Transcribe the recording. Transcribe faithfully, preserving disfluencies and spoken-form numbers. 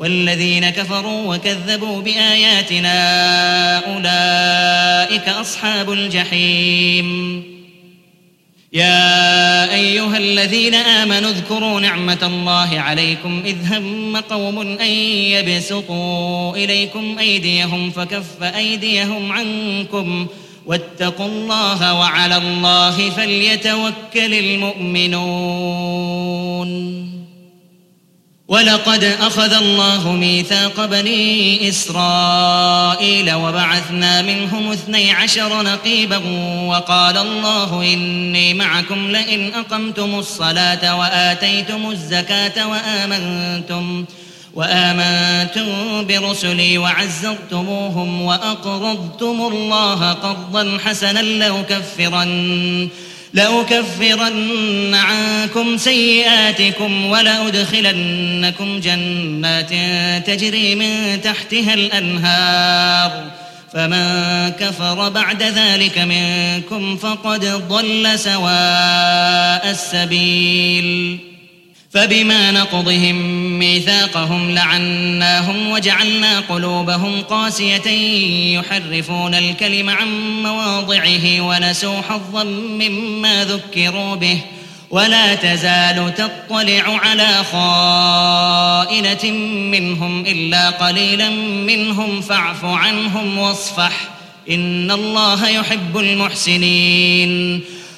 والذين كفروا وكذبوا بآياتنا أولئك أصحاب الجحيم. يا أيها الذين آمنوا اذكروا نعمة الله عليكم إذ هم قوم أن يبسطوا إليكم أيديهم فكف أيديهم عنكم واتقوا الله وعلى الله فليتوكل المؤمنون. ولقد أخذ الله ميثاق بني إسرائيل وبعثنا منهم اثني عشر نقيبا وقال الله إني معكم لئن أقمتم الصلاة وآتيتم الزكاة وآمنتم وآمنتم برسلي وعزرتموهم وأقرضتم الله قرضا حسنا لأكفرن لأكفرن عنكم سيئاتكم ولأدخلنكم جنات تجري من تحتها الأنهار فمن كفر بعد ذلك منكم فقد ضل سواء السبيل. فبما نقضهم ميثاقهم لعناهم وجعلنا قلوبهم قاسية يحرفون الكلم عن مواضعه ونسوا حظا مما ذكروا به ولا تزال تطلع على خائنة منهم إلا قليلا منهم فاعف عنهم واصفح إن الله يحب المحسنين.